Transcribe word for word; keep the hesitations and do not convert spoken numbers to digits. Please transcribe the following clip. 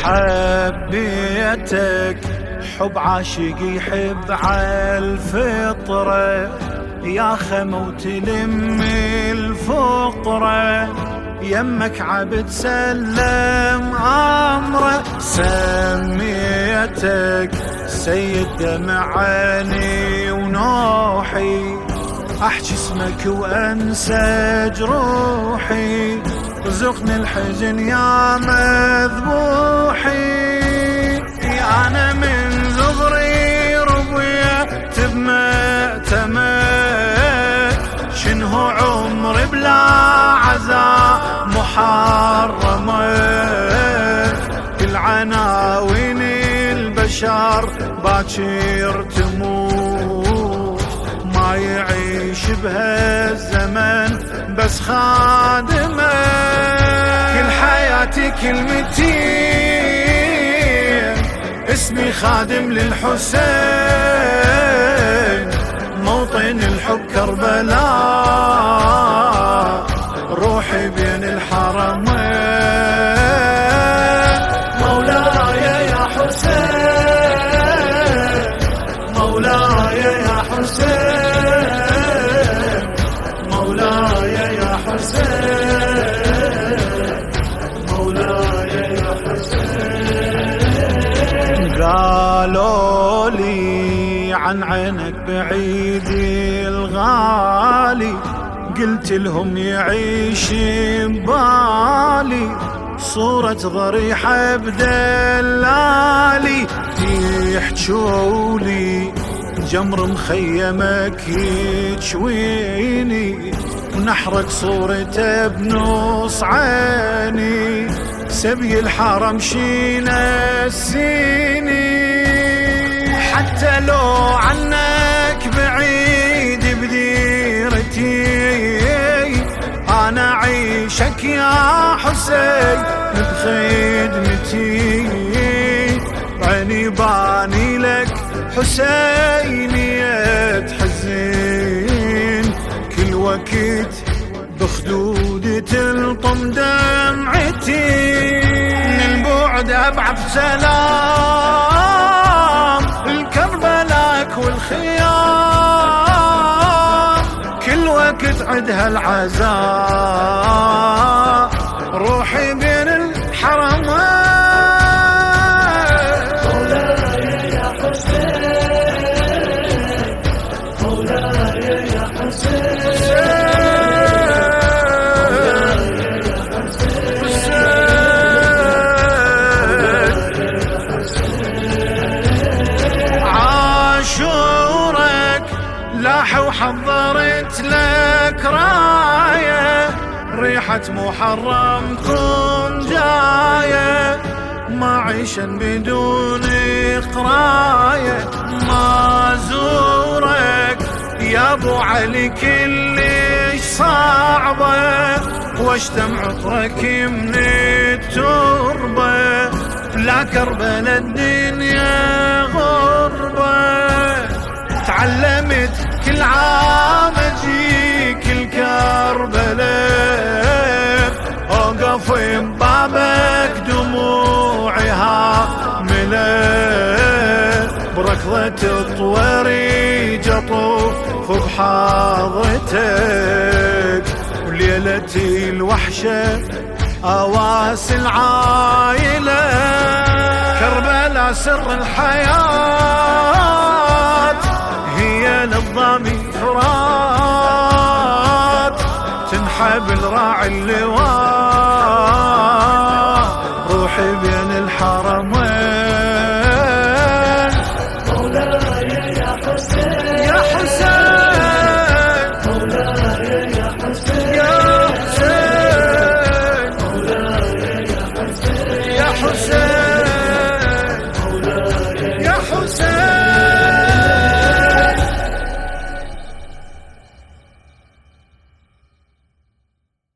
حبيتك حب عاشق يحب عالفطرة، يا خمو تلم الفقرة، يمك عبد سلم أمره. سميتك سيد دمع عيني ونوحي، أحكي اسمك وأنسى جروحي، رزقني الحزن يا مذبوحي. أنا من زغري ربيت بمأتمك، شنو عمري بلا عزاء محرمة، كل عناوين البشر باكر تموت، ما يعيش بهالزمن بس خادمه، كل حياتي كلمتين اسمي خادم للحسين، موطن الحب كربلاء، روحي بين الحرمين. مولاي يا حسين، مولاي يا حسين، مولاي يا حسين، مولاي يا حسين. قالوا لي عن عينك بعيد الغالي، قلت لهم يعيش ببالي، صورة ضريحة بدلالي، يحجولي جمر مخيمك يجويني، ونحرق صورته بنص عيني، سبي الحرم شينا السيني، حتى لو عنك بعيد بديرتي، أنا عيشك يا حسين بخدمتي، عيني باني لك حسينية حزين، كل وقت بخدودي تلطم دمعتي، من البعد أبعث سلام الكربلاك والخيام، كل وقت عدها العزاء، روحي بين الحرمين. مولاي يا حسين، مولاي يا حسين، لاح وحضرت لك راية، ريحة محرمكم جاية، ما عيشن بدون قراية، ما زورك يا ابو علي كلش صعبة، واشتم عطرك من التربة، لا كربلا الدنيا غربة، تعلمت كل عام اجيك الكربلاء، اوقف ببابك دموعي هاملة، بركضة الطواريج اطوف بحاضرتك، وليلتي الوحشة اواس العايلة، كربلاء سر الحياة، هي للضمي فرات، تنحب الراعي اللواء.